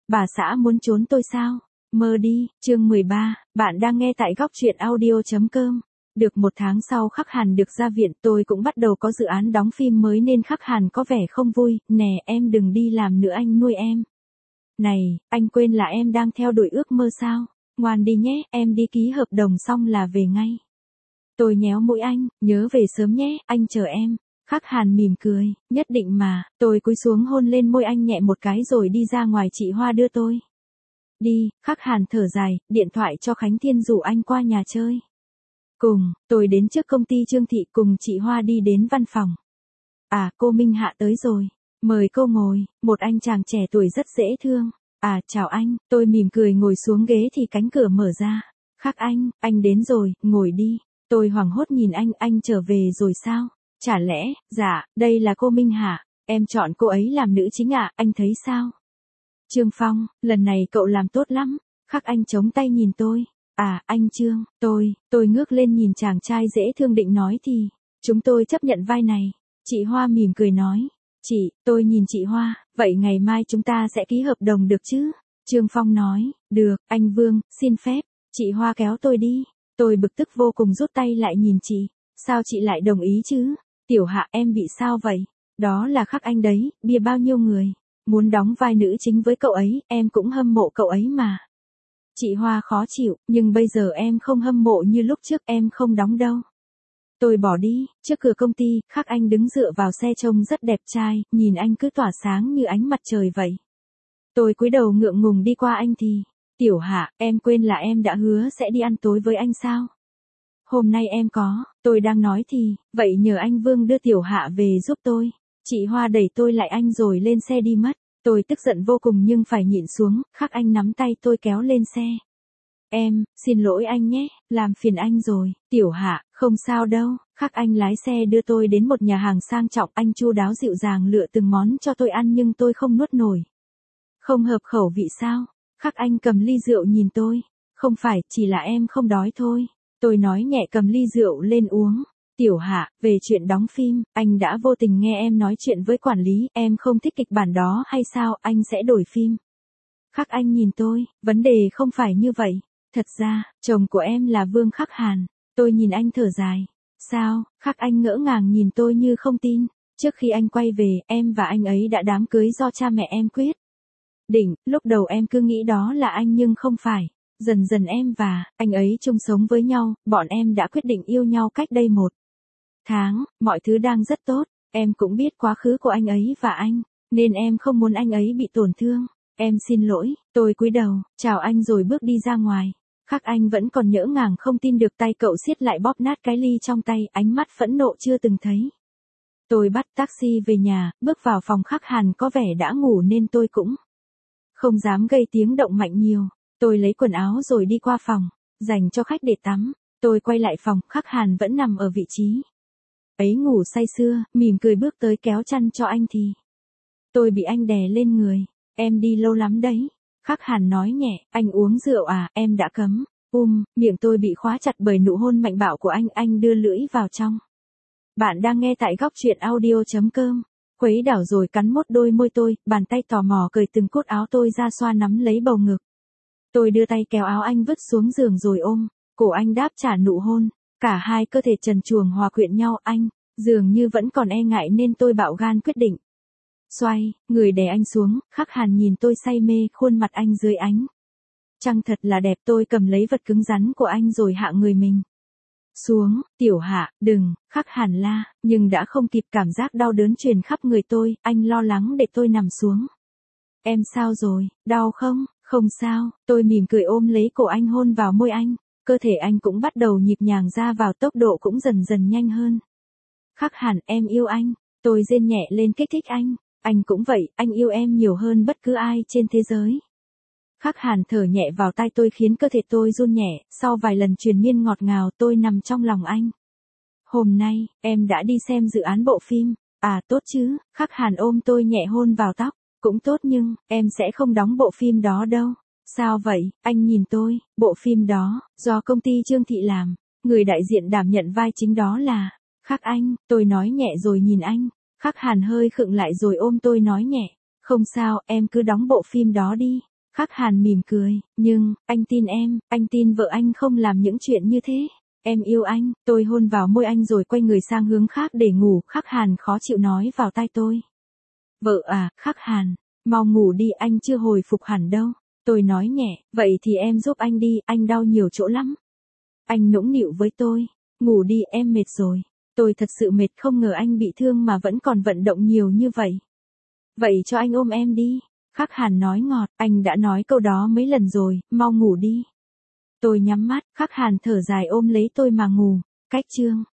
Bà xã muốn trốn tôi sao? Mơ đi, chương 13, bạn đang nghe tại góc truyện audio.com. Được một tháng sau Khắc Hàn được ra viện, tôi cũng bắt đầu có dự án đóng phim mới nên Khắc Hàn có vẻ không vui. Nè, em đừng đi làm nữa, anh nuôi em. Này, anh quên là em đang theo đuổi ước mơ sao? Ngoan đi nhé, em đi ký hợp đồng xong là về ngay. Tôi nhéo mũi anh, nhớ về sớm nhé, anh chờ em. Khắc Hàn mỉm cười, nhất định mà. Tôi cúi xuống hôn lên môi anh nhẹ một cái rồi đi ra ngoài, chị Hoa đưa tôi. Đi, Khắc Hàn thở dài, điện thoại cho Khánh Thiên rủ anh qua nhà chơi. Cùng, tôi đến trước công ty Trương Thị cùng chị Hoa đi đến văn phòng. À, cô Minh Hạ tới rồi. Mời cô ngồi, một anh chàng trẻ tuổi rất dễ thương. À, chào anh, tôi mỉm cười ngồi xuống ghế thì cánh cửa mở ra. Khắc anh đến rồi, ngồi đi. Tôi hoảng hốt nhìn anh trở về rồi sao? Chả lẽ, dạ, đây là cô Minh Hạ, em chọn cô ấy làm nữ chính ạ, anh thấy sao? Trương Phong, lần này cậu làm tốt lắm. Khắc Anh chống tay nhìn tôi. À, anh Trương, tôi ngước lên nhìn chàng trai dễ thương định nói thì, chúng tôi chấp nhận vai này. Chị Hoa mỉm cười nói. Tôi nhìn chị Hoa, vậy ngày mai chúng ta sẽ ký hợp đồng được chứ? Trương Phong nói, được, anh Vương, xin phép. Chị Hoa kéo tôi đi. Tôi bực tức vô cùng rút tay lại nhìn chị. Sao chị lại đồng ý chứ? Tiểu Hạ, em bị sao vậy? Đó là Khắc Anh đấy, bia bao nhiêu người. Muốn đóng vai nữ chính với cậu ấy, em cũng hâm mộ cậu ấy mà. Chị Hoa khó chịu, nhưng bây giờ em không hâm mộ như lúc trước, em không đóng đâu. Tôi bỏ đi, trước cửa công ty, Khắc Anh đứng dựa vào xe trông rất đẹp trai, nhìn anh cứ tỏa sáng như ánh mặt trời vậy. Tôi cúi đầu ngượng ngùng đi qua anh thì, Tiểu Hạ, em quên là em đã hứa sẽ đi ăn tối với anh sao? Hôm nay em có, tôi đang nói thì, vậy nhờ anh Vương đưa Tiểu Hạ về giúp tôi. Chị Hoa đẩy tôi lại anh rồi lên xe đi mất. Tôi tức giận vô cùng nhưng phải nhịn xuống, Khắc Anh nắm tay tôi kéo lên xe. Em, xin lỗi anh nhé, làm phiền anh rồi. Tiểu Hạ, không sao đâu. Khắc Anh lái xe đưa tôi đến một nhà hàng sang trọng, anh chu đáo dịu dàng lựa từng món cho tôi ăn nhưng tôi không nuốt nổi. Không hợp khẩu vị sao? Khắc Anh cầm ly rượu nhìn tôi. Không phải, chỉ là em không đói thôi. Tôi nói nhẹ cầm ly rượu lên uống. Tiểu Hạ, về chuyện đóng phim, anh đã vô tình nghe em nói chuyện với quản lý, em không thích kịch bản đó hay sao, anh sẽ đổi phim. Khắc Anh nhìn tôi, vấn đề không phải như vậy. Thật ra, chồng của em là Vương Khắc Hàn. Tôi nhìn anh thở dài. Sao? Khắc Anh ngỡ ngàng nhìn tôi như không tin. Trước khi anh quay về, em và anh ấy đã đám cưới do cha mẹ em quyết định, lúc đầu em cứ nghĩ đó là anh nhưng không phải. Dần dần em và anh ấy chung sống với nhau, bọn em đã quyết định yêu nhau cách đây 1 tháng, mọi thứ đang rất tốt, em cũng biết quá khứ của anh ấy và anh, nên em không muốn anh ấy bị tổn thương. Em xin lỗi, tôi cúi đầu, chào anh rồi bước đi ra ngoài. Khắc Anh vẫn còn nhỡ ngàng không tin được, tay cậu siết lại bóp nát cái ly trong tay, ánh mắt phẫn nộ chưa từng thấy. Tôi bắt taxi về nhà, bước vào phòng Khắc Hàn có vẻ đã ngủ nên tôi cũng không dám gây tiếng động mạnh nhiều. Tôi lấy quần áo rồi đi qua phòng, dành cho khách để tắm. Tôi quay lại phòng, Khắc Hàn vẫn nằm ở vị trí ấy ngủ say sưa, mỉm cười bước tới kéo chăn cho anh thì tôi bị anh đè lên người. Em đi lâu lắm đấy. Khắc Hàn nói nhẹ, anh uống rượu à, em đã cấm. Miệng tôi bị khóa chặt bởi nụ hôn mạnh bạo của anh đưa lưỡi vào trong. Bạn đang nghe tại góc truyện audio.com. Khuấy đảo rồi cắn mốt đôi môi tôi, bàn tay tò mò cởi từng cốt áo tôi ra xoa nắm lấy bầu ngực. Tôi đưa tay kéo áo anh vứt xuống giường rồi ôm, cổ anh đáp trả nụ hôn. Cả hai cơ thể trần truồng hòa quyện nhau, anh dường như vẫn còn e ngại nên tôi bạo gan quyết định. Xoay, người đè anh xuống, Khắc Hàn nhìn tôi say mê, khuôn mặt anh dưới ánh trăng thật là đẹp. Tôi cầm lấy vật cứng rắn của anh rồi hạ người mình xuống. Tiểu Hạ, đừng, Khắc Hàn la, nhưng đã không kịp, cảm giác đau đớn truyền khắp người tôi, anh lo lắng để tôi nằm xuống. Em sao rồi, đau không? Không sao, tôi mỉm cười ôm lấy cổ anh hôn vào môi anh, cơ thể anh cũng bắt đầu nhịp nhàng ra vào, tốc độ cũng dần dần nhanh hơn. Khắc Hàn, em yêu anh, tôi rên nhẹ lên kích thích anh cũng vậy, anh yêu em nhiều hơn bất cứ ai trên thế giới. Khắc Hàn thở nhẹ vào tai tôi khiến cơ thể tôi run nhẹ, sau vài lần triền miên ngọt ngào tôi nằm trong lòng anh. Hôm nay, em đã đi xem dự án bộ phim, à tốt chứ, Khắc Hàn ôm tôi nhẹ hôn vào tóc, cũng tốt nhưng, em sẽ không đóng bộ phim đó đâu. Sao vậy, anh nhìn tôi, bộ phim đó, do công ty Trương Thị làm, người đại diện đảm nhận vai chính đó là Khắc Anh, tôi nói nhẹ rồi nhìn anh. Khắc Hàn hơi khựng lại rồi ôm tôi nói nhẹ, không sao, em cứ đóng bộ phim đó đi. Khắc Hàn mỉm cười, nhưng, anh tin em, anh tin vợ anh không làm những chuyện như thế. Em yêu anh, tôi hôn vào môi anh rồi quay người sang hướng khác để ngủ, Khắc Hàn khó chịu nói vào tai tôi. Vợ à, Khắc Hàn, mau ngủ đi, anh chưa hồi phục hẳn đâu. Tôi nói nhẹ, vậy thì em giúp anh đi, anh đau nhiều chỗ lắm. Anh nũng nịu với tôi, ngủ đi em mệt rồi. Tôi thật sự mệt, không ngờ anh bị thương mà vẫn còn vận động nhiều như vậy. Vậy cho anh ôm em đi. Khắc Hàn nói ngọt, anh đã nói câu đó mấy lần rồi, mau ngủ đi. Tôi nhắm mắt, Khắc Hàn thở dài ôm lấy tôi mà ngủ. Cách chương